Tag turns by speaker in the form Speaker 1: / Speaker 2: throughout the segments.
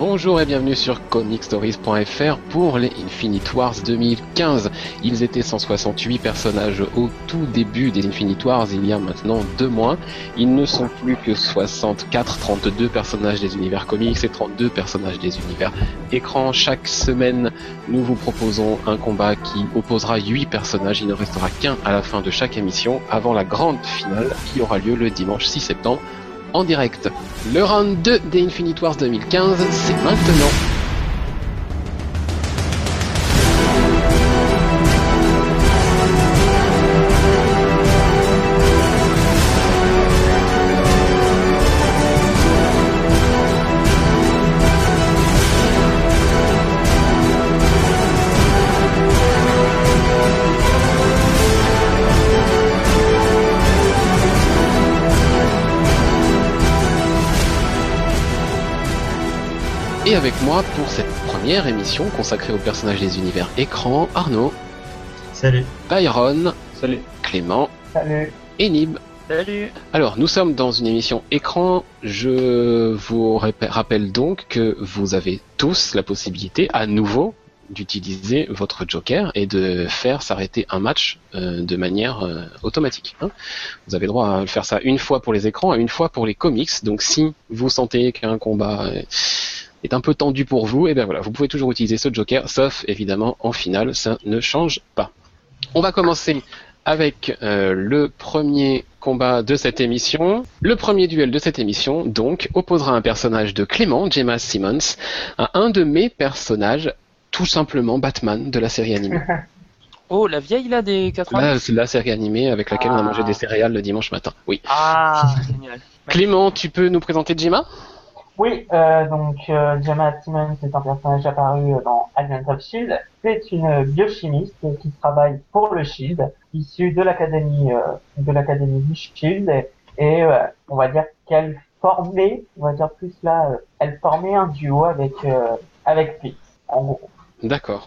Speaker 1: Bonjour et bienvenue sur comicstories.fr pour les Infinite Wars 2015. Ils étaient 168 personnages au tout début des Infinite Wars, il y a maintenant 2 mois. Ils ne sont plus que 64, 32 personnages des univers comics et 32 personnages des univers écran. Chaque semaine, nous vous proposons un combat qui opposera 8 personnages. Il ne restera qu'un à la fin de chaque émission, avant la grande finale qui aura lieu le dimanche 6 septembre. En direct. Le round 2 des Infinite Wars 2015, c'est maintenant. Et avec moi pour cette première émission consacrée aux personnages des univers écran, Arnaud.
Speaker 2: Salut.
Speaker 1: Byron.
Speaker 3: Salut.
Speaker 1: Clément.
Speaker 2: Salut.
Speaker 1: Et Nib.
Speaker 3: Salut.
Speaker 1: Alors, nous sommes dans une émission écran. Je vous rappelle donc que vous avez tous la possibilité, à nouveau, d'utiliser votre Joker et de faire s'arrêter un match de manière automatique. Vous avez le droit à faire ça une fois pour les écrans et une fois pour les comics. Donc, si vous sentez qu'un combat est un peu tendu pour vous, et bien voilà, vous pouvez toujours utiliser ce Joker, sauf évidemment en finale, ça ne change pas. On va commencer avec le premier combat de cette émission. Le premier duel de cette émission, donc, opposera un personnage de Clément, J.M. Simmons, à un de mes personnages, tout simplement Batman de la série animée.
Speaker 3: Oh, la vieille là des 80.
Speaker 1: Là, c'est la série animée avec laquelle on a mangé des céréales le dimanche matin. Oui.
Speaker 3: Ah, génial.
Speaker 1: Clément, tu peux nous présenter J.M.?
Speaker 2: Oui, donc J.M. Simmons est un personnage apparu dans Agents of S.H.I.E.L.D. C'est une biochimiste qui travaille pour le S.H.I.E.L.D., issue de l'académie du S.H.I.E.L.D. et on va dire qu'elle formait, on va dire plus là, elle formait un duo avec Fitz, en gros. D'accord.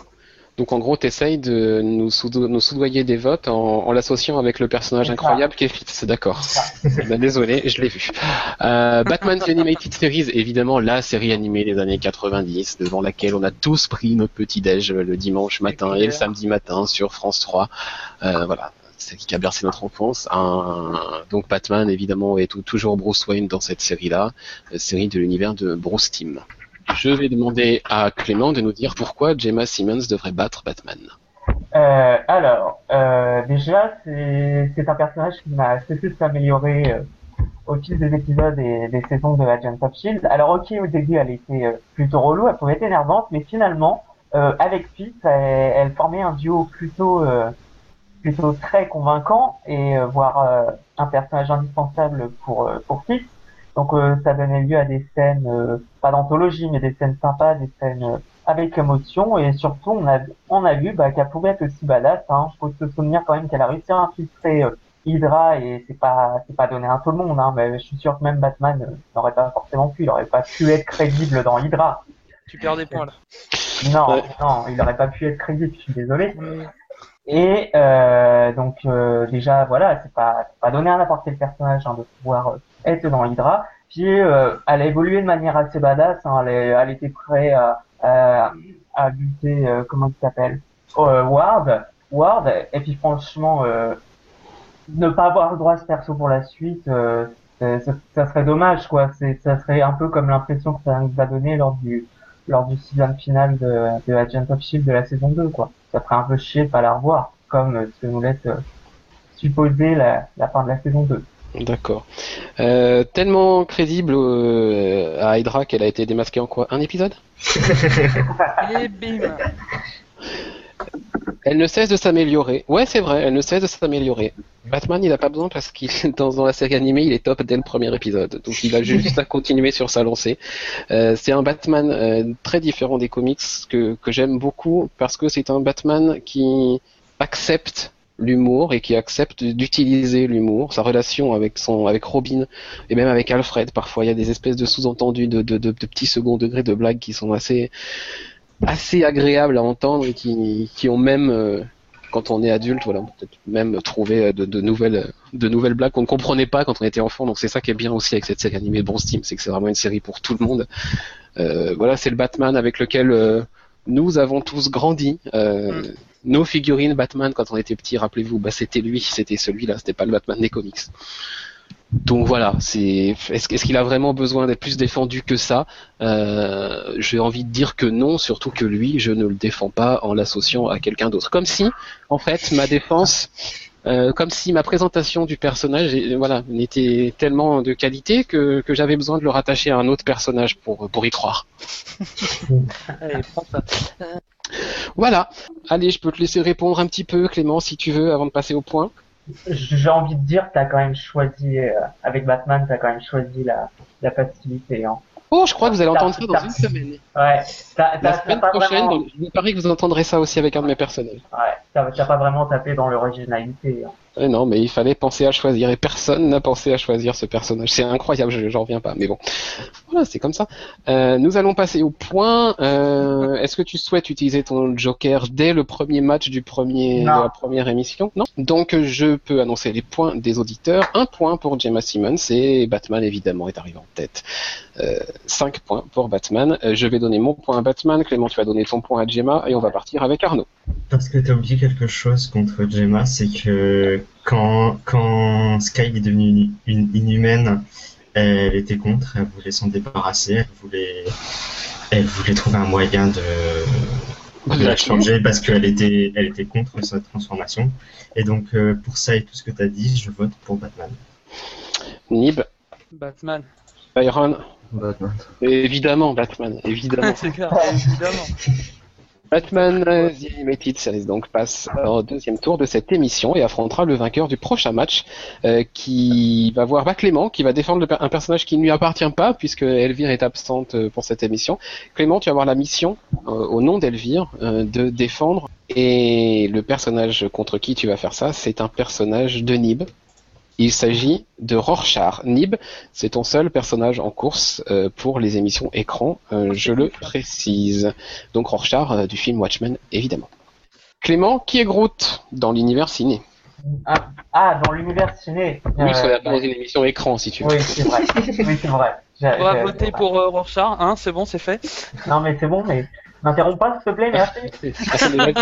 Speaker 1: Donc en gros, t'essayes de nous soudoyer des votes en l'associant avec le personnage incroyable qu'est Fitz, d'accord. Ben, désolé, je l'ai vu. Batman The Animated Series, évidemment la série animée des années 90, devant laquelle on a tous pris notre petit-déj le dimanche matin et le samedi matin sur France 3. Voilà, c'est qui a bercé notre enfance. Donc Batman, évidemment, est toujours Bruce Wayne dans cette série-là, série de l'univers de Bruce Timm. Je vais demander à Clément de nous dire pourquoi J.M. Simmons devrait battre Batman.
Speaker 2: Déjà, c'est un personnage qui m'a cessé de s'améliorer au fil des épisodes et des saisons de Agents of S.H.I.E.L.D. Alors ok, au début, elle était plutôt relou, elle pouvait être énervante, mais finalement, avec Fitz, elle formait un duo plutôt très convaincant et voire un personnage indispensable pour Fitz. Donc ça donnait lieu à des scènes, pas d'anthologie, mais des scènes sympas, des scènes avec émotion, et surtout on a vu qu'elle pouvait être aussi badass. Faut se souvenir quand même qu'elle a réussi à infiltrer Hydra, et c'est pas donné à tout le monde, mais je suis sûr que même Batman n'aurait pas forcément pu, il aurait pas pu être crédible dans Hydra.
Speaker 3: Tu perds des points là.
Speaker 2: Non,
Speaker 1: Ouais.
Speaker 2: non, il aurait pas pu être crédible, je suis désolé. Et donc déjà voilà, c'est pas donné à n'importe quel personnage de pouvoir être dans Hydra. Puis elle a évolué de manière assez badass, elle était prête à buter comment il s'appelle, Ward, et puis franchement ne pas avoir le droit à ce perso pour la suite, ça serait dommage quoi. Ça serait un peu comme l'impression que ça nous a donné lors du season final de Agents of S.H.I.E.L.D. de la saison 2 quoi. Ça ferait un peu chier de pas la revoir, comme ce que nous laisse supposer la fin de la saison 2.
Speaker 1: D'accord. Tellement crédible à Hydra qu'elle a été démasquée en quoi? Un épisode?
Speaker 3: Et bim.
Speaker 1: Elle ne cesse de s'améliorer. Ouais, c'est vrai, elle ne cesse de s'améliorer. Batman, il a pas besoin parce qu'il dans la série animée, il est top dès le premier épisode. Donc il a juste à continuer sur sa lancée. C'est un Batman très différent des comics que j'aime beaucoup parce que c'est un Batman qui accepte l'humour et qui accepte d'utiliser l'humour, sa relation avec Robin et même avec Alfred. Parfois, il y a des espèces de sous-entendus de petits second degrés de blagues qui sont assez agréables à entendre et qui ont même quand on est adulte, voilà, on peut peut-être même trouver de nouvelles blagues qu'on ne comprenait pas quand on était enfant. Donc c'est ça qui est bien aussi avec cette série animée de Bruce Timm, c'est que c'est vraiment une série pour tout le monde. Voilà, c'est le Batman avec lequel nous avons tous grandi. Nos figurines Batman quand on était petits, rappelez-vous, bah c'était lui, c'était celui-là, c'était pas le Batman des comics. Donc voilà, est-ce qu'il a vraiment besoin d'être plus défendu que ça? J'ai envie de dire que non, surtout que lui, je ne le défends pas en l'associant à quelqu'un d'autre. Comme si, en fait, ma défense, comme si ma présentation du personnage, voilà, n'était tellement de qualité que j'avais besoin de le rattacher à un autre personnage pour y croire.
Speaker 3: Allez, prends ça.
Speaker 1: Voilà. Allez, je peux te laisser répondre un petit peu, Clément, si tu veux, avant de passer au point.
Speaker 2: J'ai envie de dire que t'as quand même choisi, avec Batman, t'as quand même choisi la facilité, hein.
Speaker 1: Oh, je crois que vous allez entendre ça dans une semaine.
Speaker 2: Ouais.
Speaker 1: La semaine
Speaker 2: pas
Speaker 1: prochaine,
Speaker 2: vraiment,
Speaker 1: il vous paraît que vous entendrez ça aussi avec un de mes personnages.
Speaker 2: ouais, t'as pas vraiment tapé dans l'originalité, hein.
Speaker 1: Non, mais il fallait penser à choisir et personne n'a pensé à choisir ce personnage. C'est incroyable, j'en reviens pas. Mais bon, voilà, c'est comme ça. Nous allons passer au point. Est-ce que tu souhaites utiliser ton Joker dès le premier match de la première émission? Non. Donc je peux annoncer les points des auditeurs. 1 point pour Gemma Simmons et Batman évidemment est arrivé en tête. 5 points pour Batman. Je vais donner mon point à Batman. Clément, tu vas donner ton point à Gemma et on va partir avec Arnaud.
Speaker 4: Parce que t'as oublié quelque chose contre Gemma, c'est que quand Sky est devenue une inhumaine, elle était contre, elle voulait s'en débarrasser, elle voulait trouver un moyen de la changer parce qu'elle était contre sa transformation. Et donc pour ça et tout ce que t'as dit, je vote pour Batman.
Speaker 1: Nib,
Speaker 3: Batman.
Speaker 1: Byron,
Speaker 5: Batman.
Speaker 1: évidemment Batman, évidemment.
Speaker 3: C'est clair, évidemment.
Speaker 1: Batman The Animated Series donc passe au deuxième tour de cette émission et affrontera le vainqueur du prochain match qui va voir Clément qui va défendre un personnage qui ne lui appartient pas puisque Elvire est absente pour cette émission. Clément, tu vas avoir la mission au nom d'Elvire de défendre et le personnage contre qui tu vas faire ça, c'est un personnage de Nib. Il s'agit de Rorschach. Nib, c'est ton seul personnage en course pour les émissions écran, je le précise. Donc Rorschach du film Watchmen, évidemment. Clément, qui est Groot dans l'univers ciné?
Speaker 2: Dans l'univers ciné.
Speaker 1: Oui, parce qu'on est dans une émission écran, si tu veux.
Speaker 2: Oui, c'est vrai. Oui, c'est vrai.
Speaker 3: On va voter pour Rorschach, hein, c'est bon, c'est fait.
Speaker 2: Non, mais c'est bon, mais n'interromps pas, s'il te plaît, merci.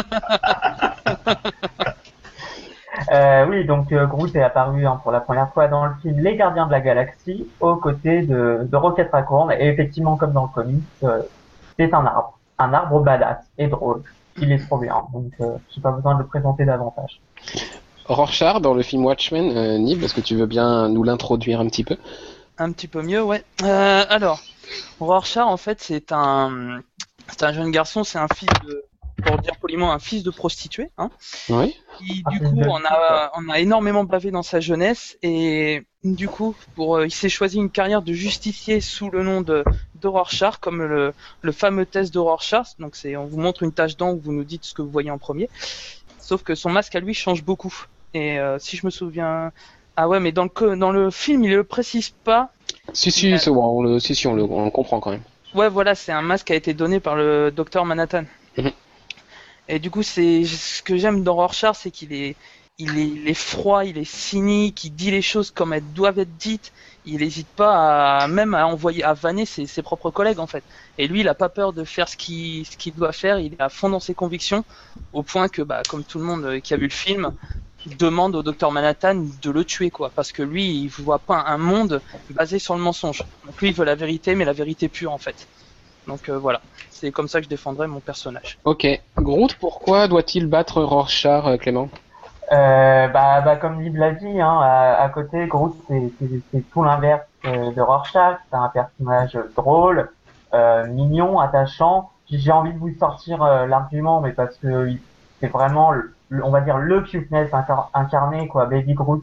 Speaker 2: Oui, donc Groot est apparu pour la première fois dans le film Les Gardiens de la Galaxie, aux côtés de Rocket Raccoon. Et effectivement, comme dans le comics, c'est un arbre badass et drôle. Il est trop bien, donc j'ai pas besoin de le présenter davantage.
Speaker 1: Rorschach dans le film Watchmen, Nib, est-ce que tu veux bien nous l'introduire un petit peu?
Speaker 3: Un petit peu mieux, ouais. Alors, Rorschach, en fait, c'est un jeune garçon, c'est un fils de, pour dire poliment, un fils de prostituée, hein.
Speaker 1: Oui.
Speaker 3: Qui, du coup, on a énormément bavé dans sa jeunesse et du coup, il s'est choisi une carrière de justicier sous le nom de Rorschach, comme le fameux test de Rorschach. Donc on vous montre une tache d'encre, vous nous dites ce que vous voyez en premier. Sauf que son masque à lui change beaucoup. Et si je me souviens, ah ouais, mais dans le film, il le précise pas.
Speaker 1: On le comprend quand même.
Speaker 3: Ouais, voilà, c'est un masque qui a été donné par le docteur Manhattan.
Speaker 1: Mhm.
Speaker 3: Et du coup, ce que j'aime dans Rorschach, c'est qu'il est froid, il est cynique, il dit les choses comme elles doivent être dites. Il n'hésite pas à vanner ses propres collègues, en fait. Et lui, il a pas peur de faire ce qu'il doit faire. Il est à fond dans ses convictions, au point que, comme tout le monde qui a vu le film, il demande au docteur Manhattan de le tuer, quoi. Parce que lui, il voit pas un monde basé sur le mensonge. Donc lui, il veut la vérité, mais la vérité pure, en fait. Donc voilà, c'est comme ça que je défendrai mon personnage.
Speaker 1: Ok. Groot, pourquoi doit-il battre Rorschach, Clément?
Speaker 2: Comme Lib l'a dit, hein, à côté, Groot, c'est tout l'inverse de Rorschach. C'est un personnage drôle, mignon, attachant. J'ai envie de vous sortir l'argument, mais parce que c'est vraiment, on va dire, le cuteness incarné, quoi, Baby Groot.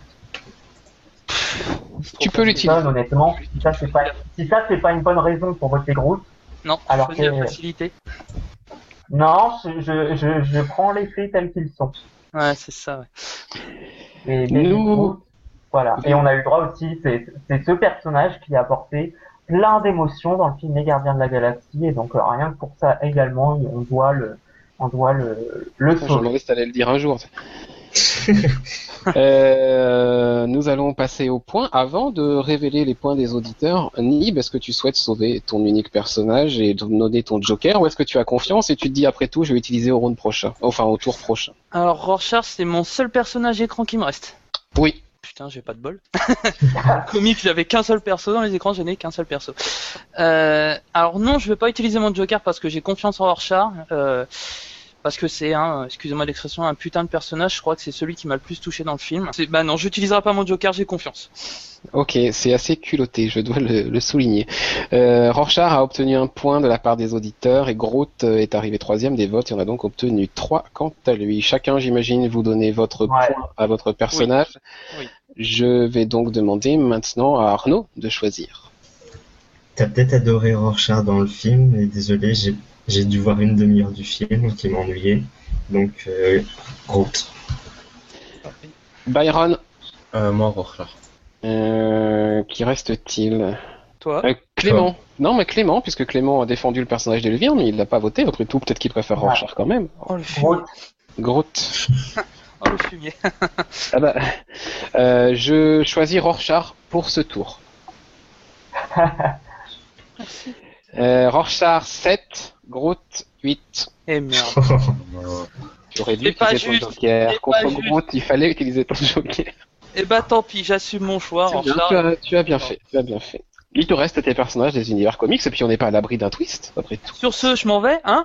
Speaker 1: Tu peux l'utiliser.
Speaker 2: Honnêtement, si ça c'est pas une bonne raison pour voter Groot.
Speaker 3: Non,
Speaker 2: alors
Speaker 3: choisis la facilité.
Speaker 2: Non, je prends les faits tels qu'ils sont.
Speaker 3: Ouais, c'est ça, ouais.
Speaker 2: Et voilà. Et on a eu le droit aussi, c'est ce personnage qui a apporté plein d'émotions dans le film Les Gardiens de la Galaxie, et donc rien que pour ça également, on doit le sauver.
Speaker 1: Je me demandais si t'allais le dire un jour. Nous allons passer au point. Avant de révéler les points des auditeurs, Nib, est-ce que tu souhaites sauver ton unique personnage et donner ton joker, ou est-ce que tu as confiance et tu te dis après tout je vais utiliser au round prochain, enfin au tour prochain?
Speaker 3: Alors Rorschach, c'est mon seul personnage écran qui me reste.
Speaker 1: Oui.
Speaker 3: Putain, j'ai pas de bol. Dans le comic, j'avais qu'un seul perso, dans les écrans, je n'ai qu'un seul perso. Alors non, je vais pas utiliser mon joker parce que j'ai confiance en Rorschach. Parce que c'est excusez-moi l'expression, un putain de personnage. Je crois que c'est celui qui m'a le plus touché dans le film. Bah non, j'utiliserai pas mon joker, j'ai confiance.
Speaker 1: Ok, c'est assez culotté, je dois le souligner. Rorschach a obtenu un point de la part des auditeurs et Groot est arrivé 3e des votes et on a donc obtenu 3 quant à lui. Chacun, j'imagine, vous donnez votre point à votre personnage.
Speaker 3: Oui.
Speaker 1: Je vais donc demander maintenant à Arnaud de choisir.
Speaker 4: T'as peut-être adoré Rorschach dans le film, mais désolé, j'ai dû voir une demi-heure du film qui m'a ennuyé. Donc, Groot.
Speaker 1: Byron,
Speaker 5: Moi, Rorschach.
Speaker 1: qui reste-t-il?
Speaker 3: Toi
Speaker 1: Clément. Non, mais Clément, puisque Clément a défendu le personnage d'Elvire, mais il l'a pas voté. Après tout, peut-être qu'il préfère Rorschach quand même.
Speaker 3: Oh le fumier.
Speaker 1: Groot.
Speaker 3: Oh le fumier.
Speaker 1: Ah bah, je choisis Rorschach pour ce tour. Rorschach 7, Groot 8.
Speaker 3: Eh merde.
Speaker 1: J'aurais dû
Speaker 3: C'est pas
Speaker 1: utiliser ton
Speaker 3: juste.
Speaker 1: joker.
Speaker 3: C'est
Speaker 1: Contre
Speaker 3: pas juste.
Speaker 1: Groot, il fallait utiliser ton joker.
Speaker 3: Eh bah tant pis, j'assume mon choix,
Speaker 1: C'est bien,
Speaker 3: Rorschach.
Speaker 1: tu as bien fait, tu as bien fait. Il te reste tes personnages des univers comics, et puis on n'est pas à l'abri d'un twist, après tout.
Speaker 3: Sur ce, je m'en vais, hein.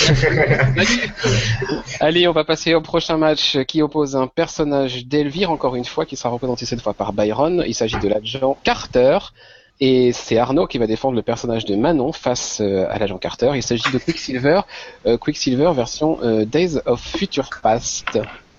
Speaker 1: Allez, on va passer au prochain match qui oppose un personnage d'Elvire, encore une fois, qui sera représenté cette fois par Byron. Il s'agit de l'agent Carter. Et c'est Arnaud qui va défendre le personnage de Manon face à l'agent Carter. Il s'agit de Quicksilver, Quicksilver version Days of Future Past. Arnaud ?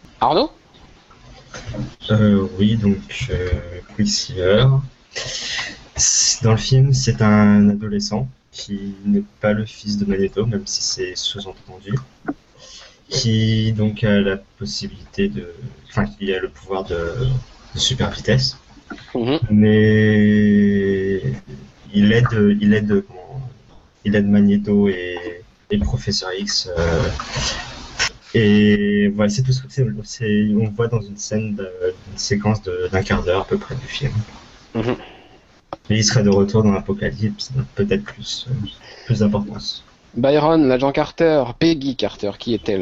Speaker 4: Oui, donc Quicksilver. Dans le film, c'est un adolescent qui n'est pas le fils de Magneto, même si c'est sous-entendu, qui donc a la possibilité qui a le pouvoir de super vitesse, mais il aide Magneto et le Professeur X. Et voilà, c'est tout ce que on voit dans une séquence d'un quart d'heure à peu près du film. Et il serait de retour dans l'Apocalypse, donc peut-être plus d'importance.
Speaker 1: Byron, l'agent Carter, Peggy Carter, qui est-elle ?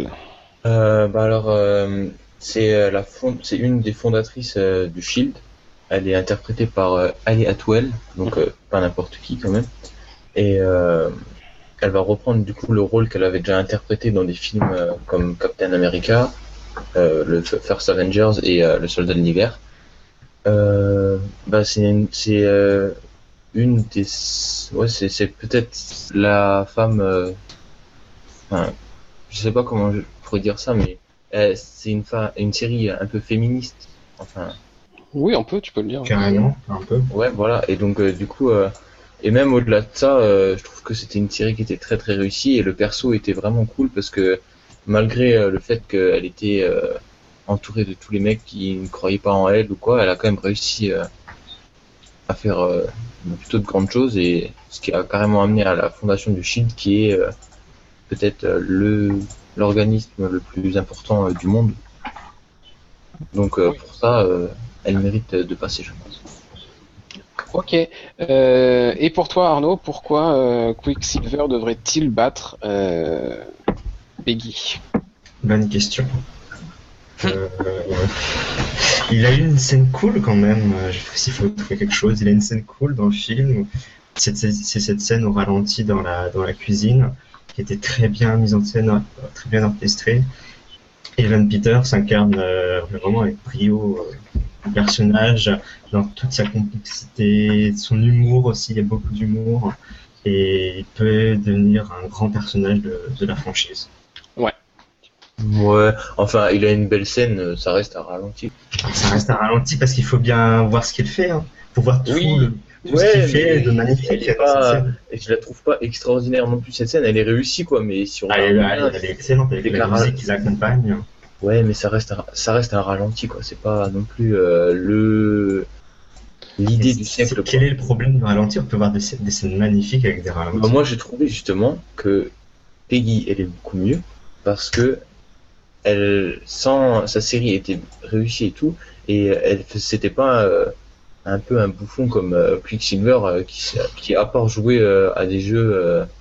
Speaker 5: C'est une des fondatrices du Shield. Elle est interprétée par Ali Atwell, donc pas n'importe qui quand même. Et elle va reprendre du coup le rôle qu'elle avait déjà interprété dans des films comme Captain America, le First Avengers et le Soldat de l'hiver. C'est peut-être la femme. Je sais pas comment je pourrais dire ça, mais c'est une série un peu féministe. Enfin.
Speaker 1: Oui, tu peux le dire.
Speaker 4: Carrément, un peu.
Speaker 5: Ouais, voilà. Et donc du coup, et même au-delà de ça, je trouve que c'était une série qui était très très réussie et le perso était vraiment cool parce que malgré le fait qu'elle était entourée de tous les mecs qui ne croyaient pas en elle ou quoi, elle a quand même réussi à faire plutôt de grandes choses et ce qui a carrément amené à la fondation du Shield qui est peut-être l'organisme le plus important du monde. Donc pour ça, elle mérite de passer, je pense.
Speaker 1: Ok. Et pour toi, Arnaud, pourquoi Quicksilver devrait-il battre Peggy ?
Speaker 4: Bonne question. Il a eu une scène cool quand même. S'il faut trouver quelque chose, il a une scène cool dans le film. C'est cette scène au ralenti dans la cuisine qui était très bien mise en scène, très bien orchestrée. Evan Peters incarne vraiment avec brio le personnage dans toute sa complexité, son humour aussi. Il y a beaucoup d'humour et il peut devenir un grand personnage de la franchise.
Speaker 5: Ouais, enfin, il a une belle scène, ça reste à ralenti.
Speaker 4: Ça reste à ralenti parce qu'il faut bien voir ce qu'il fait. Faut voir tout,
Speaker 5: Oui.
Speaker 4: tout ce qu'il fait de magnifique.
Speaker 5: Et je la trouve pas extraordinaire non plus cette scène, elle est réussie quoi, mais si on
Speaker 4: elle est excellente avec la musique qui l'accompagne.
Speaker 5: Ouais, mais ça reste à ralenti quoi, c'est pas non plus l'idée du siècle.
Speaker 4: Quel est le problème du ralenti ? On peut voir des scènes magnifiques avec des ralentis.
Speaker 5: Moi j'ai trouvé justement que Peggy elle est beaucoup mieux parce que sans sa série était réussie et tout, et c'était pas un peu un bouffon comme Quicksilver qui à part jouer à des jeux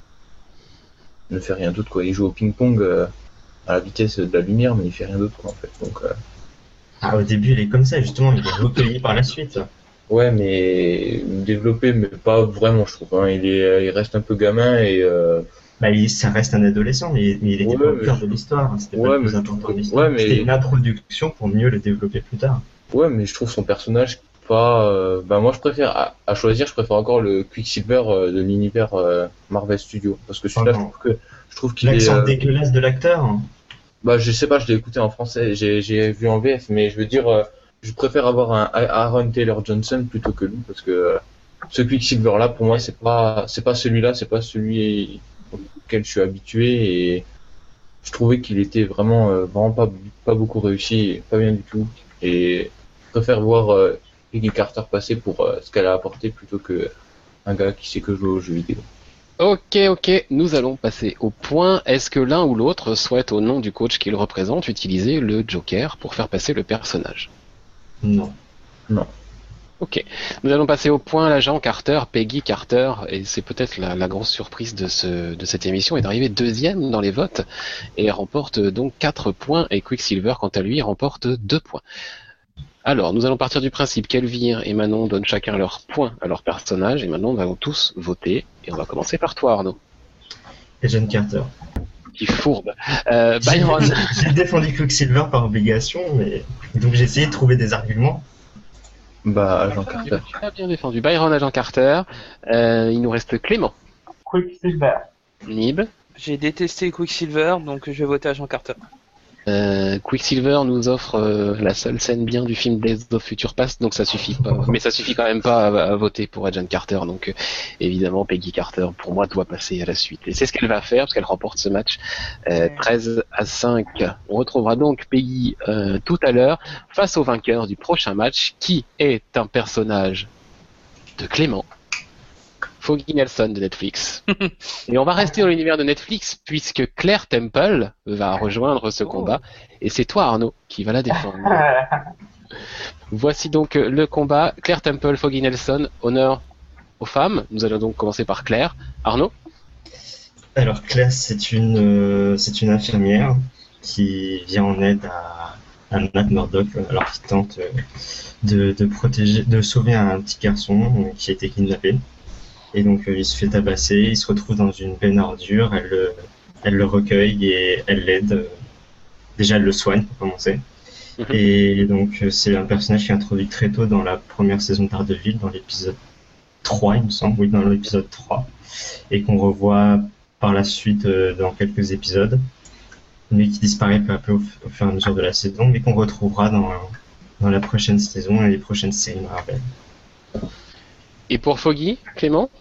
Speaker 5: ne fait rien d'autre quoi. Il joue au ping-pong à la vitesse de la lumière, mais il fait rien d'autre quoi en fait. Donc
Speaker 4: Au début, il est comme ça, justement, il est recueilli par la suite.
Speaker 5: ouais, mais développé, mais pas vraiment, je trouve. Hein. Il reste un peu gamin et
Speaker 4: Ça reste un adolescent, mais il était pas au cœur de l'histoire. C'était pas le plus important de l'histoire.
Speaker 5: Ouais, mais
Speaker 4: C'était une introduction pour mieux le développer plus tard.
Speaker 5: ouais, mais je trouve son personnage pas. Moi, je préfère à choisir, je préfère encore le Quicksilver de l'univers Marvel Studios, parce que celui-là, je trouve qu'il est.
Speaker 4: L'accent dégueulasse de l'acteur.
Speaker 5: Bah, je sais pas, je l'ai écouté en français, j'ai vu en VF, mais je veux dire, je préfère avoir un Aaron Taylor Johnson plutôt que lui, parce que ce Quicksilver là, pour moi, c'est pas celui-là, c'est pas celui auquel je suis habitué, et je trouvais qu'il était vraiment pas beaucoup réussi, pas bien du tout, et je préfère voir Peggy Carter passer pour ce qu'elle a apporté plutôt que un gars qui sait que jouer aux jeux vidéo.
Speaker 1: Ok, nous allons passer au point. Est-ce que l'un ou l'autre souhaite, au nom du coach qu'il représente, utiliser le Joker pour faire passer le personnage?
Speaker 4: Non.
Speaker 1: Ok, nous allons passer au point. L'agent Carter, Peggy Carter, et c'est peut-être la grosse surprise de cette émission, est arrivé deuxième dans les votes et remporte donc 4 points, et Quicksilver, quant à lui, remporte 2 points. Alors, nous allons partir du principe qu'Elvire et Manon donnent chacun leur point à leur personnage, et maintenant nous allons tous voter, et on va commencer par toi, Arnaud.
Speaker 4: Agent Carter.
Speaker 1: Qui fourbe. Byron.
Speaker 4: J'ai défendu Quicksilver par obligation, mais donc j'ai essayé de trouver des arguments.
Speaker 5: Bah, Agent Carter.
Speaker 1: Tu as bien défendu. Byron, Agent Carter. Il nous reste Clément.
Speaker 2: Quicksilver.
Speaker 1: Nib.
Speaker 3: J'ai détesté Quicksilver, donc je vais voter Agent Carter.
Speaker 1: Quicksilver nous offre la seule scène bien du film Days of Future Past, donc ça suffit pas. Mais ça suffit quand même pas à voter pour Agent Carter, donc évidemment Peggy Carter pour moi doit passer à la suite. Et c'est ce qu'elle va faire parce qu'elle remporte ce match 13-5. On retrouvera donc Peggy tout à l'heure face au vainqueur du prochain match qui est un personnage de Clément. Foggy Nelson de Netflix. Et on va rester dans l'univers de Netflix puisque Claire Temple va rejoindre ce combat. Et c'est toi, Arnaud, qui va la défendre. Voici donc le combat. Claire Temple, Foggy Nelson, honneur aux femmes. Nous allons donc commencer par Claire. Arnaud?
Speaker 4: Alors Claire, c'est une infirmière qui vient en aide à Matt Murdock, alors qu'il tente de sauver un petit garçon qui a été kidnappé. Et donc il se fait tabasser, il se retrouve dans une peine ordure, elle le recueille et elle l'aide. Déjà elle le soigne pour commencer. Et donc c'est un personnage qui est introduit très tôt dans la première saison de Daredevil, dans l'épisode 3 il me semble, oui dans l'épisode 3. Et qu'on revoit par la suite dans quelques épisodes, mais qui disparaît peu à peu au fur et à mesure de la saison, mais qu'on retrouvera dans la prochaine saison et les prochaines séries Marvel.
Speaker 1: Et pour Foggy, Clément?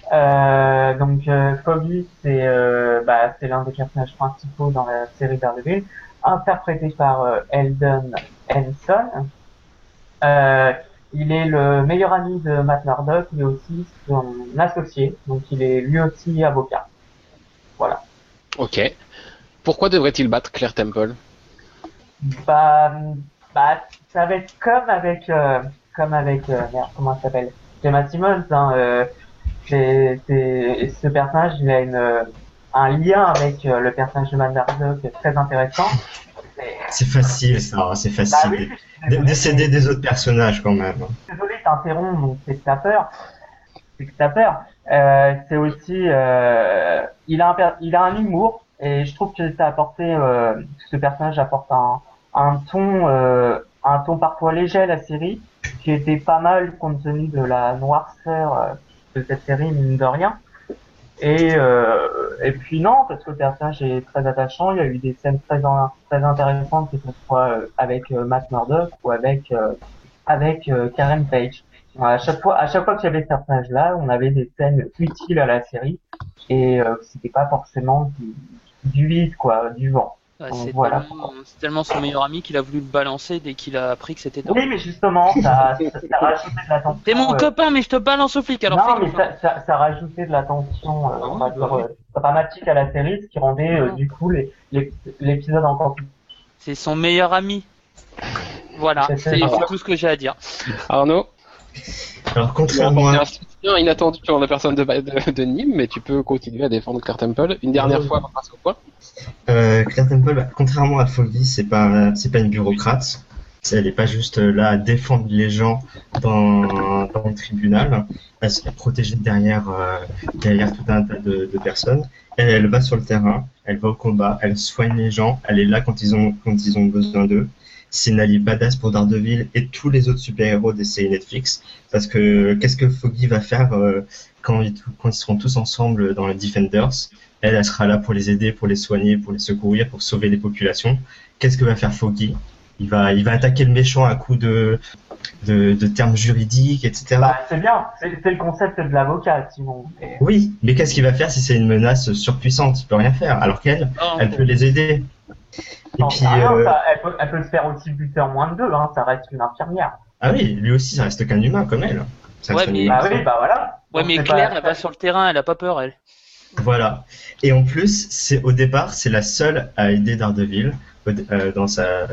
Speaker 2: Foggy, c'est l'un des personnages principaux dans la série Daredevil, interprété par Eldon Henson. Il est le meilleur ami de Matt Murdock, mais aussi son associé, donc il est lui aussi avocat. Voilà.
Speaker 1: Ok. Pourquoi devrait-il battre Claire Temple?
Speaker 2: Ça va être comme avec merde, comment elle s'appelle? Gemma Simmons, ce personnage, il a un lien avec le personnage de Matt Murdock très intéressant.
Speaker 4: C'est facile ça, c'est facile. Décéder des autres personnages quand même.
Speaker 2: Désolé, t'interromps, donc c'est que t'as peur. C'est aussi, il a un humour, et je trouve que ce personnage apporte un ton parfois léger à la série, qui était pas mal compte tenu de la noirceur de cette série, mine de rien. Et puis non, parce que le personnage est très attachant, il y a eu des scènes très intéressantes, que ce soit avec Matt Murdock ou avec Karen Page. À chaque fois qu'il y avait ce personnage-là, on avait des scènes utiles à la série, et c'était pas forcément du vide, quoi, du vent.
Speaker 3: Ouais,
Speaker 2: Voilà.
Speaker 3: c'est tellement son meilleur ami qu'il a voulu le balancer dès qu'il a appris que c'était toi.
Speaker 2: Oui, mais justement, ça rajoutait de la tension.
Speaker 3: T'es mon copain, mais je te balance au flic, alors
Speaker 2: non, mais ça rajoutait de la tension dramatique à la série, ce qui rendait du coup l'épisode encore plus
Speaker 3: C'est son meilleur ami. Voilà, c'est tout ce que j'ai à dire.
Speaker 1: Arnaud,
Speaker 4: Alors,
Speaker 1: tu as
Speaker 4: contrairement
Speaker 1: apporté
Speaker 4: à...
Speaker 1: un soutien inattendu sur la personne de Nîmes, mais tu peux continuer à défendre Claire Temple. Une dernière fois avant de passer au point.
Speaker 4: Claire Temple, contrairement à Foggy, c'est pas une bureaucrate. Elle n'est pas juste là à défendre les gens dans le tribunal, elle se fait protéger derrière tout un tas de personnes. Elle va sur le terrain, elle va au combat, elle soigne les gens, elle est là quand ils ont besoin d'eux. C'est une alliée badass pour Daredevil et tous les autres super-héros des séries Netflix. Parce que qu'est-ce que Foggy va faire quand ils seront tous ensemble dans les Defenders? Elle sera là pour les aider, pour les soigner, pour les secourir, pour sauver les populations. Qu'est-ce que va faire Foggy? Il va attaquer le méchant à coups de termes juridiques, etc.
Speaker 2: Bah, c'est bien, c'est le concept de l'avocat, Simon.
Speaker 4: Oui, mais qu'est-ce qu'il va faire si c'est une menace surpuissante? Il peut rien faire, alors qu'elle, elle peut les aider. Et
Speaker 2: Non,
Speaker 4: puis,
Speaker 2: ça, elle peut se faire aussi buter en moins de 2, hein, ça reste une infirmière.
Speaker 4: ah oui, lui aussi, ça reste qu'un humain comme elle. Ça reste
Speaker 3: Ouais,
Speaker 4: un
Speaker 3: mais-
Speaker 4: humain.
Speaker 2: Bah oui, bah voilà.
Speaker 3: Ouais,
Speaker 2: Donc,
Speaker 3: mais
Speaker 2: c'est
Speaker 3: Claire,
Speaker 2: pas-
Speaker 3: elle va sur le terrain, elle a pas peur, elle.
Speaker 4: Voilà. Et en plus, au départ, c'est la seule à aider Daredevil dans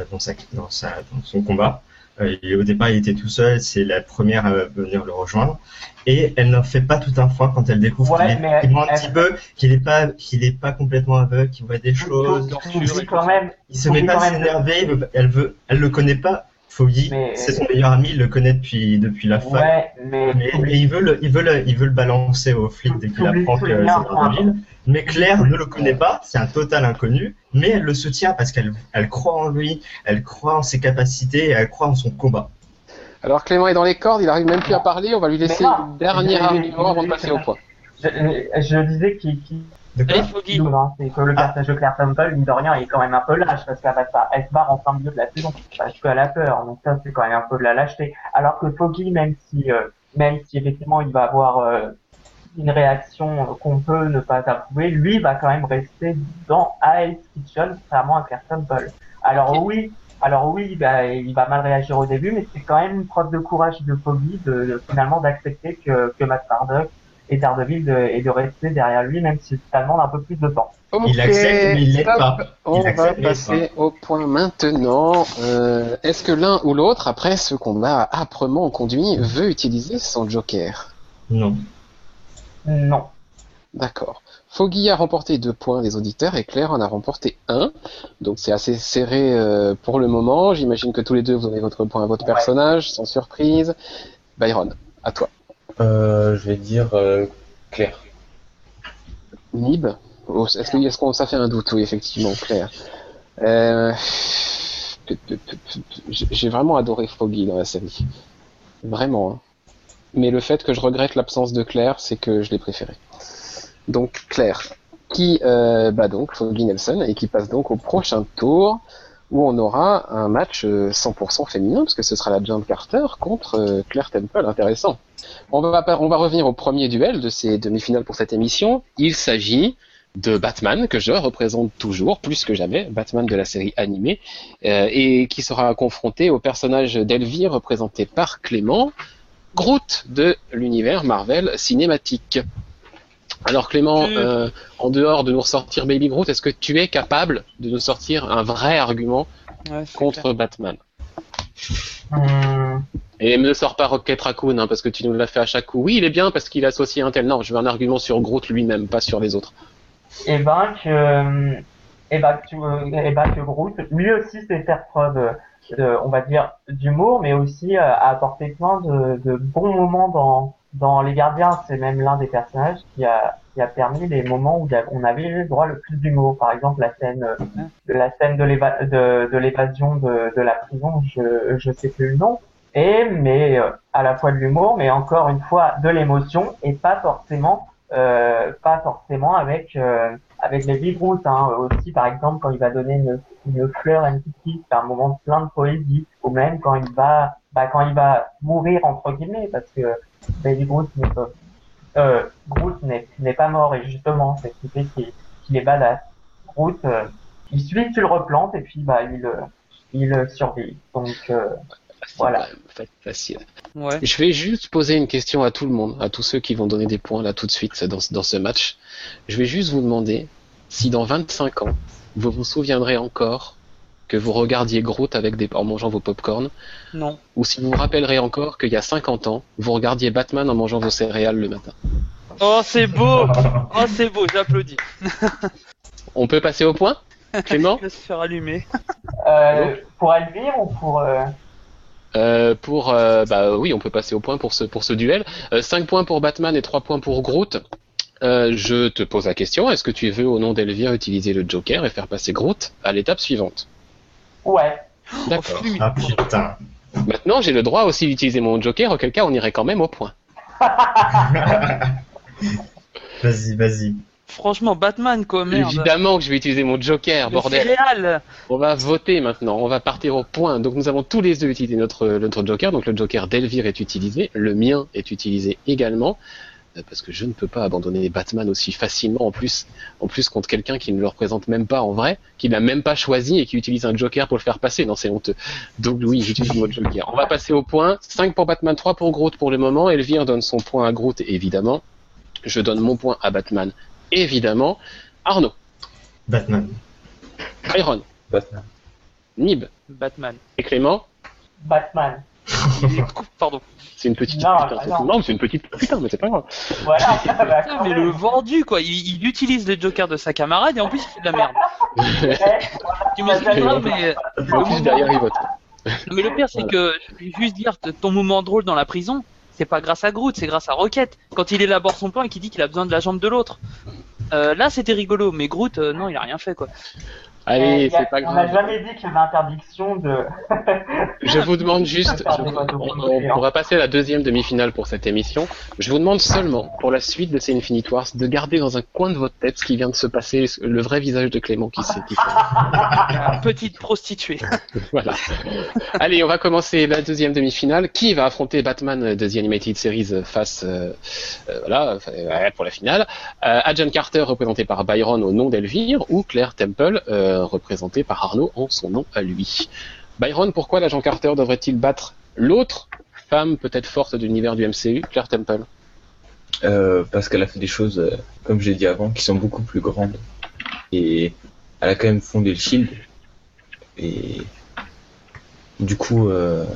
Speaker 4: son combat. Et au départ, il était tout seul, c'est la première à venir le rejoindre. Et elle n'en fait pas tout un foin quand elle découvre
Speaker 2: Ouais, mais
Speaker 4: qu'il ment un
Speaker 2: elle-
Speaker 4: petit peu, qu'il est pas complètement aveugle, qu'il voit des choses.
Speaker 2: Foggy, quand même.
Speaker 4: Il se met
Speaker 2: Foggy,
Speaker 4: pas à
Speaker 2: quand même,
Speaker 4: s'énerver, elle le connaît pas. Foggy,
Speaker 2: Mais-
Speaker 4: c'est son meilleur ami, il le connaît depuis la fac.
Speaker 2: Ouais, mais
Speaker 4: Mais il veut le balancer au flic dès qu'il
Speaker 2: T'oublies
Speaker 4: apprend
Speaker 2: de
Speaker 4: que
Speaker 2: souligner
Speaker 4: c'est
Speaker 2: un point.
Speaker 4: Daredevil. Mais Claire ne le connaît pas, c'est un total inconnu, mais elle le soutient parce qu'elle croit en lui, elle croit en ses capacités et elle croit en son combat.
Speaker 1: Alors Clément est dans les cordes, il arrive même plus à parler, on va lui laisser
Speaker 2: Mais non,
Speaker 1: une dernière
Speaker 2: je-
Speaker 1: argument avant de passer au point.
Speaker 2: je disais qu'il
Speaker 4: De quoi
Speaker 3: Allez, Foggy.
Speaker 2: c'est que le personnage de Claire Temple, mine de rien, est quand même un peu lâche parce elle se barre en plein milieu de la saison parce qu'elle a peur. Donc ça, c'est quand même un peu de la lâcheté. Alors que Foggy, même si effectivement il va avoir une réaction qu'on peut ne pas approuver, lui va quand même rester dans Hell's Kitchen, contrairement à Claire Temple. Alors oui, bah, il va mal réagir au début, mais c'est quand même une preuve de courage de Foggy finalement d'accepter que Matt Murdock et Daredevil et de rester derrière lui, même si ça demande un peu plus de temps.
Speaker 4: Il accepte, mais il l'aide
Speaker 1: stop.
Speaker 4: pas.
Speaker 1: On
Speaker 4: Il
Speaker 1: va
Speaker 4: accepte, mais il
Speaker 1: passer au point maintenant. Est-ce que l'un ou l'autre, après ce combat âprement conduit, veut utiliser son joker?
Speaker 4: Non.
Speaker 2: Non.
Speaker 1: D'accord. Foggy a remporté 2 points, les auditeurs, et Claire en a remporté 1. Donc c'est assez serré pour le moment. J'imagine que tous les deux vous donnez votre point à votre
Speaker 2: Ouais.
Speaker 1: personnage, sans surprise. Byron, à toi.
Speaker 5: Je vais dire Claire.
Speaker 1: Nib, est-ce qu'on ça fait un doute? Oui, effectivement, Claire. J'ai vraiment adoré Foggy dans la série. Vraiment. Hein. Mais le fait que je regrette l'absence de Claire, c'est que je l'ai préféré. Donc Claire, qui bat donc Foggy Nelson et qui passe donc au prochain tour où on aura un match 100% féminin parce que ce sera la John Carter contre Claire Temple. Intéressant. On va revenir au premier duel de ces demi-finales pour cette émission. Il s'agit de Batman, que je représente toujours, plus que jamais, Batman de la série animée, et qui sera confronté au personnage d'Elvie, représenté par Clément, Groot de l'univers Marvel cinématique. Alors Clément, en dehors de nous ressortir Baby Groot, est-ce que tu es capable de nous sortir un vrai argument
Speaker 3: Ouais, c'est
Speaker 1: contre
Speaker 3: clair.
Speaker 1: Batman?
Speaker 2: Hum,
Speaker 1: Et ne sors pas Rocket Raccoon, hein, parce que tu nous l'as fait à chaque coup. Oui, il est bien parce qu'il associe un tel. Non, je veux un argument sur Groot lui-même, pas sur les autres.
Speaker 2: que Groot, lui aussi, c'est faire preuve on va dire, d'humour, mais aussi a apporté plein de bons moments dans Les Gardiens. C'est même l'un des personnages qui a permis les moments où on avait eu le droit le plus d'humour. Par exemple, la scène de l'évasion de la prison, je sais plus le nom. Mais à la fois de l'humour, mais encore une fois de l'émotion, et pas forcément avec les Big Roots, hein. Aussi, par exemple, quand il va donner une fleur à une petite fille, c'est un moment de plein de poésie, ou même quand il va mourir, entre guillemets, parce que Baby Groot n'est pas mort, et justement, c'est ce qui fait qu'il est badass. Groot, il suffit que tu le replantes, et puis, il survit. Donc, voilà.
Speaker 1: Facile.
Speaker 3: Ouais.
Speaker 1: Je vais juste poser une question à tout le monde, à tous ceux qui vont donner des points là tout de suite dans ce match. Je vais juste vous demander si dans 25 ans, vous vous souviendrez encore que vous regardiez Groot en mangeant vos pop-corn,
Speaker 3: Non.
Speaker 1: ou si vous vous rappellerez encore qu'il y a 50 ans, vous regardiez Batman en mangeant vos céréales le matin.
Speaker 3: Oh, c'est beau. Oh, c'est beau, j'applaudis.
Speaker 1: On peut passer au point, Clément?
Speaker 3: Je vais se faire allumer.
Speaker 2: Pour Elvire ou pour...
Speaker 1: Oui, on peut passer au point pour ce duel. 5 points pour Batman et 3 points pour Groot. Je te pose la question, est-ce que tu veux, au nom d'Elvire, utiliser le Joker et faire passer Groot à l'étape suivante?
Speaker 2: Ouais.
Speaker 1: D'accord.
Speaker 3: Oh,
Speaker 4: Ah putain.
Speaker 1: Maintenant, j'ai le droit aussi d'utiliser mon Joker, auquel cas on irait quand même au point.
Speaker 4: Vas-y.
Speaker 3: Franchement, Batman, quoi, merde.
Speaker 1: Évidemment que je vais utiliser mon Joker,
Speaker 3: Le
Speaker 1: bordel.
Speaker 3: céréal.
Speaker 1: On va voter maintenant, on va partir au point. Donc nous avons tous les deux utilisé notre Joker, donc le Joker d'Elvire est utilisé, le mien est utilisé également, parce que je ne peux pas abandonner Batman aussi facilement, en plus contre quelqu'un qui ne le représente même pas en vrai, qui n'a même pas choisi et qui utilise un Joker pour le faire passer, non c'est honteux. Donc oui, j'utilise mon Joker. On va passer au point, 5 pour Batman, 3 pour Groot pour le moment, Elvire donne son point à Groot évidemment, je donne mon point à Batman évidemment, Arnaud.
Speaker 4: Batman.
Speaker 1: Byron.
Speaker 5: Batman.
Speaker 1: Nib.
Speaker 3: Batman.
Speaker 1: Et Clément.
Speaker 2: Batman.
Speaker 3: Pardon.
Speaker 1: C'est une petite
Speaker 2: Non,
Speaker 1: putain.
Speaker 2: non.
Speaker 1: Non, c'est une petite putain, mais c'est pas grave.
Speaker 2: Voilà. Bah,
Speaker 3: Putain,
Speaker 2: quand
Speaker 3: mais
Speaker 2: même.
Speaker 3: le vendu, quoi. Il utilise le Joker de sa camarade et en plus il fait de la merde. Tu m'excuseras, mais
Speaker 1: En plus, derrière, il vote.
Speaker 3: mais le pire, c'est que je vais juste dire ton moment drôle dans la prison, c'est pas grâce à Groot, c'est grâce à Rocket. Quand il élabore son plan et qu'il dit qu'il a besoin de la jambe de l'autre. Là, c'était rigolo, mais Groot, non, il a rien fait, quoi.
Speaker 1: Allez, c'est pas
Speaker 2: On n'a
Speaker 1: grave.
Speaker 2: jamais dit qu'il y avait interdiction de...
Speaker 1: Je vous demande juste,
Speaker 2: Faire des votes au comité,
Speaker 1: on va passer à la deuxième demi-finale pour cette émission. Je vous demande seulement, pour la suite de ces Infinite Wars, de garder dans un coin de votre tête ce qui vient de se passer, le vrai visage de Clément qui s'est dit.
Speaker 3: Petite prostituée.
Speaker 1: Voilà. Allez, on va commencer la deuxième demi-finale. Qui va affronter Batman de The Animated Series face, pour la finale? Agent Carter représenté par Byron au nom d'Elvire ou Claire Temple représenté par Arnaud en son nom à lui. Byron, pourquoi l'agent Carter devrait-il battre l'autre femme peut-être forte de l'univers du MCU, Claire Temple?
Speaker 5: Parce qu'elle a fait des choses, comme j'ai dit avant, qui sont beaucoup plus grandes. Et elle a quand même fondé le Shield. Et du coup,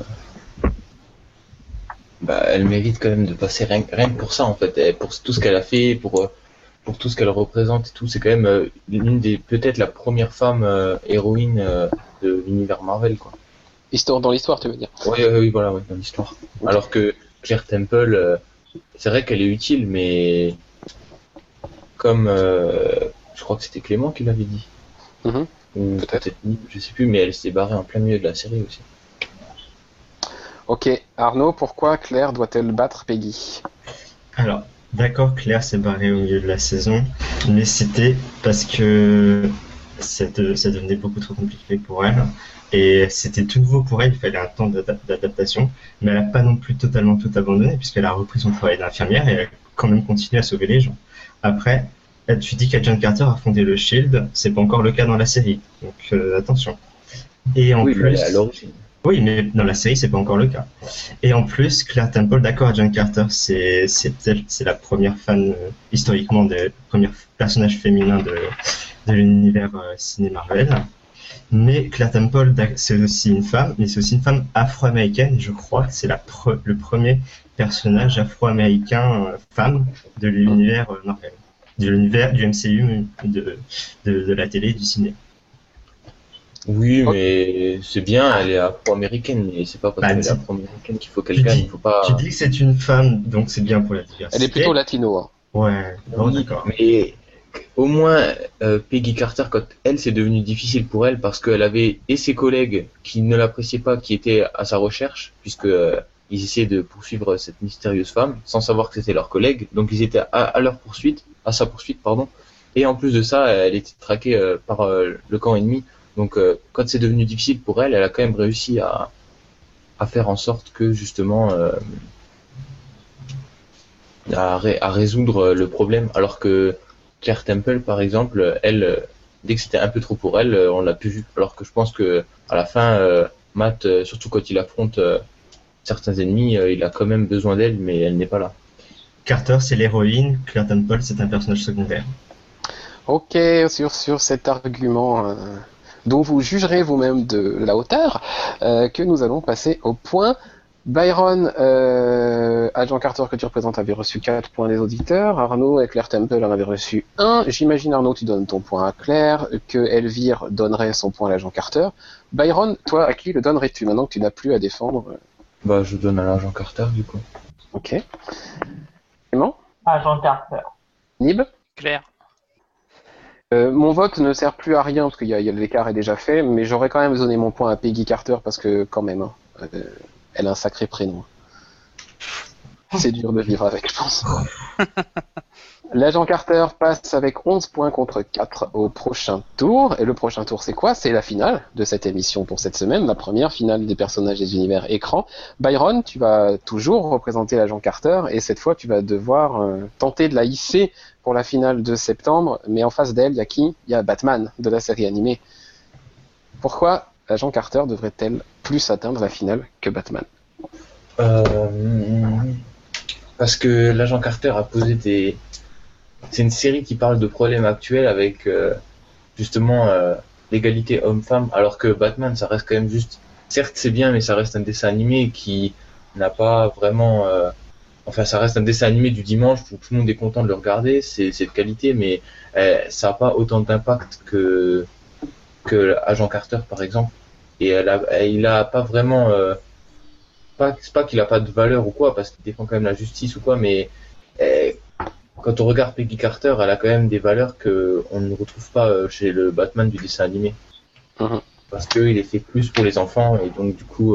Speaker 5: elle mérite quand même de passer rien que pour ça en fait. Et pour tout ce qu'elle a fait, pour tout ce qu'elle représente et tout, c'est quand même peut-être la première femme héroïne de l'univers Marvel, quoi.
Speaker 1: Dans l'histoire, tu veux dire?
Speaker 5: Oui, voilà, dans l'histoire.
Speaker 1: Ok.
Speaker 5: Alors que Claire Temple, c'est vrai qu'elle est utile, mais comme je crois que c'était Clément qui l'avait dit.
Speaker 1: Mhm.
Speaker 5: Ou
Speaker 1: Peut-être.
Speaker 5: peut-être Nip, je sais plus, mais elle s'est barrée en plein milieu de la série aussi.
Speaker 1: Ok, Arnaud, pourquoi Claire doit-elle battre Peggy?
Speaker 4: Alors, d'accord, Claire s'est barrée au milieu de la saison, mais c'était parce que ça devenait beaucoup trop compliqué pour elle. Et c'était tout nouveau pour elle, il fallait un temps d'adaptation, mais elle n'a pas non plus totalement tout abandonné, puisqu'elle a repris son travail d'infirmière et elle a quand même continué à sauver les gens. Après, tu dis qu'Agent Carter a fondé le Shield, c'est pas encore le cas dans la série, donc attention. Et en
Speaker 5: Oui, mais
Speaker 4: plus,
Speaker 5: à l'origine.
Speaker 4: oui, mais dans la série, c'est pas encore le cas. Et en plus, Claire Temple, d'accord, Agent Carter, c'est la première fan, historiquement, le premier personnage féminin de l'univers ciné Marvel. Mais Claire Temple, c'est aussi une femme, mais c'est aussi une femme afro-américaine. Je crois que c'est le premier personnage afro-américain femme de l'univers Marvel, de l'univers du MCU, de la télé, du ciné.
Speaker 5: Oui, mais c'est bien, elle est afro-américaine, mais c'est pas parce qu'elle est afro-américaine qu'il faut qu'elle gagne, il faut pas...
Speaker 4: Tu dis que c'est une femme, donc c'est bien pour la diversité.
Speaker 1: Elle est plutôt latino, hein.
Speaker 4: Ouais, bon,
Speaker 5: Oui,
Speaker 4: d'accord.
Speaker 5: mais au moins, Peggy Carter, quand elle, c'est devenu difficile pour elle parce qu'elle avait et ses collègues qui ne l'appréciaient pas, qui étaient à sa recherche, puisque ils essayaient de poursuivre cette mystérieuse femme sans savoir que c'était leur collègue, donc ils étaient à sa poursuite, pardon. Et en plus de ça, elle était traquée par le camp ennemi. Donc, quand c'est devenu difficile pour elle, elle a quand même réussi à faire en sorte que justement à résoudre le problème, alors que Claire Temple, par exemple, elle, dès que c'était un peu trop pour elle, on l'a plus vu. Alors que je pense que à la fin, Matt, surtout quand il affronte certains ennemis, il a quand même besoin d'elle, mais elle n'est pas là.
Speaker 4: Carter, c'est l'héroïne, Claire Temple, c'est un personnage secondaire.
Speaker 1: Ok, sur cet argument dont vous jugerez vous-même de la hauteur, que nous allons passer au point. Byron, Agent Carter que tu représentes, avait reçu 4 points des auditeurs. Arnaud et Claire Temple en avaient reçu 1. J'imagine, Arnaud, tu donnes ton point à Claire, que Elvire donnerait son point à l'Agent Carter. Byron, toi, à qui le donnerais-tu maintenant que tu n'as plus à défendre?
Speaker 5: Bah, je donne à l'Agent Carter, du coup.
Speaker 1: Ok. Clément?
Speaker 2: Agent Carter.
Speaker 1: Nib?
Speaker 3: Claire.
Speaker 1: Mon vote ne sert plus à rien, parce que l'écart est déjà fait, mais j'aurais quand même donné mon point à Peggy Carter, parce que quand même, hein, elle a un sacré prénom. C'est dur de vivre avec, je pense. L'Agent Carter passe avec 11 points contre 4 au prochain tour. Et le prochain tour, c'est quoi? C'est la finale de cette émission pour cette semaine, la première finale des personnages des univers écran. Byron, tu vas toujours représenter l'Agent Carter, et cette fois, tu vas devoir tenter de la hisser pour la finale de septembre. Mais en face d'elle, il y a qui? Il y a Batman de la série animée. Pourquoi l'Agent Carter devrait-elle plus atteindre la finale que Batman?
Speaker 5: Parce que l'Agent Carter a posé des... C'est une série qui parle de problèmes actuels avec justement l'égalité homme-femme, alors que Batman, ça reste quand même juste... Certes, c'est bien, mais ça reste un dessin animé qui n'a pas vraiment... Enfin, ça reste un dessin animé du dimanche où tout le monde est content de le regarder, c'est de qualité, mais ça n'a pas autant d'impact que Agent Carter, par exemple. Et il a pas vraiment... c'est pas qu'il a pas de valeur ou quoi, parce qu'il défend quand même la justice ou quoi, mais quand on regarde Peggy Carter, elle a quand même des valeurs que on ne retrouve pas chez le Batman du dessin animé.
Speaker 1: Mhm.
Speaker 5: Parce qu'il est fait plus pour les enfants, et donc du coup,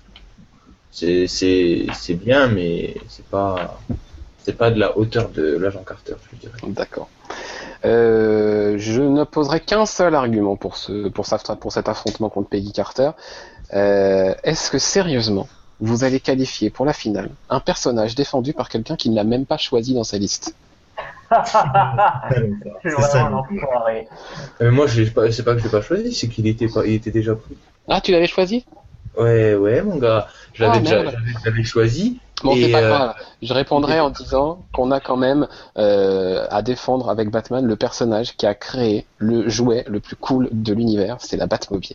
Speaker 5: c'est bien, mais c'est pas de la hauteur de l'Agent Carter, je dirais.
Speaker 1: D'accord. Je ne poserai qu'un seul argument pour cet affrontement contre Peggy Carter. Est-ce que sérieusement, vous allez qualifier pour la finale un personnage défendu par quelqu'un qui ne l'a même pas choisi dans sa liste?
Speaker 2: C'est vraiment l'enfoiré.
Speaker 5: Moi, c'est pas que je l'ai pas choisi, c'est qu'il était déjà pris.
Speaker 1: Ah, tu l'avais choisi?
Speaker 5: Ouais, mon gars, je l'avais choisi.
Speaker 1: Bon,
Speaker 5: et,
Speaker 1: c'est pas grave. Je répondrai en disant qu'on a quand même à défendre avec Batman le personnage qui a créé le jouet le plus cool de l'univers, c'est la Batmobile.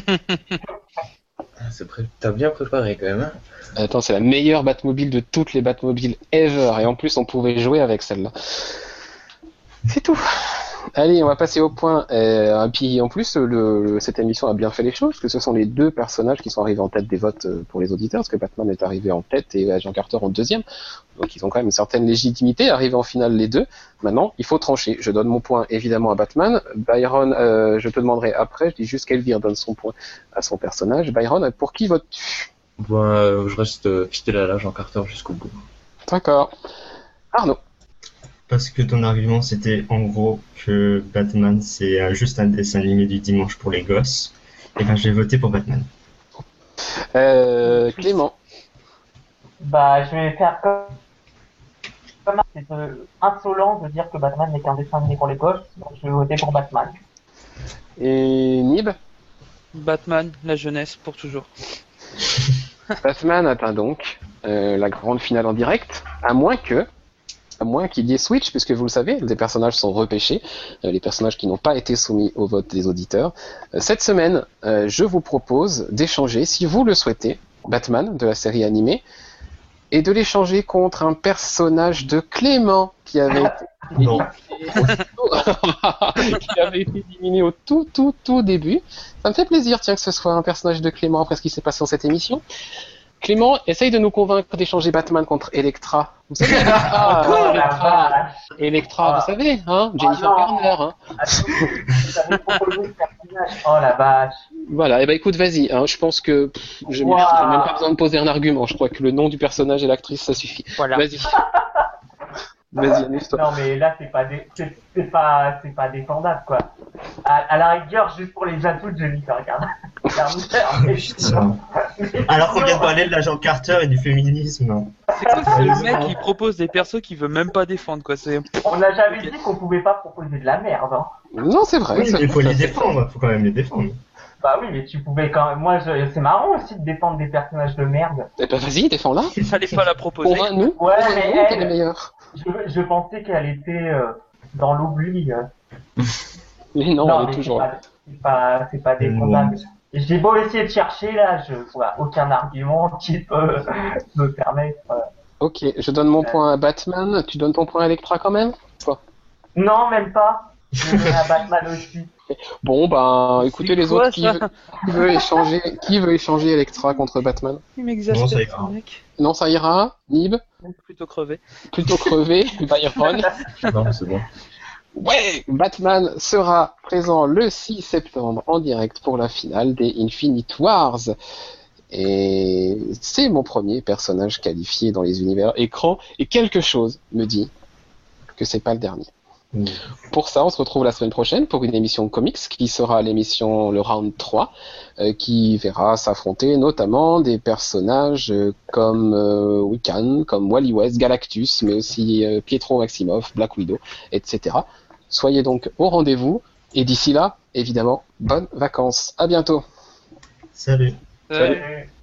Speaker 5: T'as bien préparé quand même, hein.
Speaker 1: Attends, c'est la meilleure Batmobile de toutes les Batmobiles ever, et en plus on pouvait jouer avec celle-là. C'est tout. Allez, on va passer au point. Et puis en plus, cette émission a bien fait les choses, parce que ce sont les deux personnages qui sont arrivés en tête des votes pour les auditeurs, parce que Batman est arrivé en tête et Agent Carter en deuxième. Donc ils ont quand même une certaine légitimité, arrivés en finale les deux. Maintenant, il faut trancher. Je donne mon point évidemment à Batman. Byron, je te demanderai après, je dis juste qu'Elvire donne son point à son personnage. Byron, pour qui votes-tu?
Speaker 5: Je reste fidèle à l'Agent Carter jusqu'au bout.
Speaker 1: D'accord. Arnaud.
Speaker 4: Parce que ton argument c'était en gros que Batman c'est juste un dessin animé du dimanche pour les gosses, et ben j'ai voté pour Batman.
Speaker 1: Clément.
Speaker 2: Bah, je vais faire comme c'est insolent de dire que Batman n'est qu'un dessin animé pour les gosses, donc je vais voter pour Batman.
Speaker 1: Et Nib.
Speaker 3: Batman, la jeunesse, pour toujours.
Speaker 1: Batman atteint donc la grande finale en direct, à moins qu'il y ait switch, puisque vous le savez, les personnages sont repêchés, les personnages qui n'ont pas été soumis au vote des auditeurs. Cette semaine, je vous propose d'échanger, si vous le souhaitez, Batman de la série animée, et de l'échanger contre un personnage de Clément qui avait été éliminé au tout début. Ça me fait plaisir, tiens, que ce soit un personnage de Clément après ce qui s'est passé dans cette émission. Clément, essaye de nous convaincre d'échanger Batman contre Elektra. Vous savez, Elektra, vous savez, hein, Jennifer Garner. Hein.
Speaker 2: Oh la vache.
Speaker 1: Voilà, et ben écoute, vas-y. Hein, je pense que j'ai même pas besoin de poser un argument. Je crois que le nom du personnage et l'actrice, ça suffit.
Speaker 3: Voilà.
Speaker 1: Vas-y. Vas-y, amuse-toi.
Speaker 2: Non mais là c'est pas défendable quoi. À la rigueur juste pour les atouts de Jennifer Garner.
Speaker 4: Alors qu'on vient de parler de l'Agent Carter et du féminisme.
Speaker 3: C'est quoi ce mec qui propose des persos qu'il veut même pas défendre quoi?
Speaker 2: On n'a jamais dit qu'on pouvait pas proposer de la merde. Hein.
Speaker 1: Non, c'est vrai.
Speaker 4: Oui, mais il faut les défendre. Faut quand même les défendre.
Speaker 2: Bah oui, mais tu pouvais quand même. Moi, c'est marrant aussi de défendre des personnages de merde.
Speaker 1: Eh ben vas-y, défends-la.
Speaker 3: Il fallait pas la proposer.
Speaker 1: Nous,
Speaker 2: Ouais, mais
Speaker 1: t'es les meilleurs.
Speaker 2: Je pensais qu'elle était dans l'oubli.
Speaker 1: Mais non, elle est toujours là.
Speaker 2: C'est pas défendable. J'ai beau essayer de chercher, là, je vois aucun argument qui peut me permettre.
Speaker 1: Ok, je donne mon point à Batman. Tu donnes ton point à Electra quand même?
Speaker 2: Non, même pas. Je donne à Batman aussi.
Speaker 1: Bon, ben, écoutez les
Speaker 3: quoi,
Speaker 1: autres. Qui veut échanger Electra contre Batman?
Speaker 3: Il
Speaker 4: Non, ça
Speaker 3: m'exaspère,
Speaker 4: ira.
Speaker 3: ce mec.
Speaker 1: Non, ça ira. Nib,
Speaker 3: Plutôt crevé.
Speaker 1: plutôt crevé. Byron.
Speaker 5: Non, c'est bon.
Speaker 1: Ouais, Batman sera présent le 6 septembre en direct pour la finale des Infinite Wars. Et c'est mon premier personnage qualifié dans les univers écran. Et quelque chose me dit que c'est pas le dernier. Pour ça, on se retrouve la semaine prochaine pour une émission comics qui sera l'émission le round 3 qui verra s'affronter notamment des personnages comme Wiccan, comme Wally West, Galactus, mais aussi Pietro Maximoff, Black Widow, etc. Soyez donc au rendez-vous et d'ici là, évidemment, bonnes vacances. À bientôt.
Speaker 4: Salut.
Speaker 5: Salut.
Speaker 2: Salut.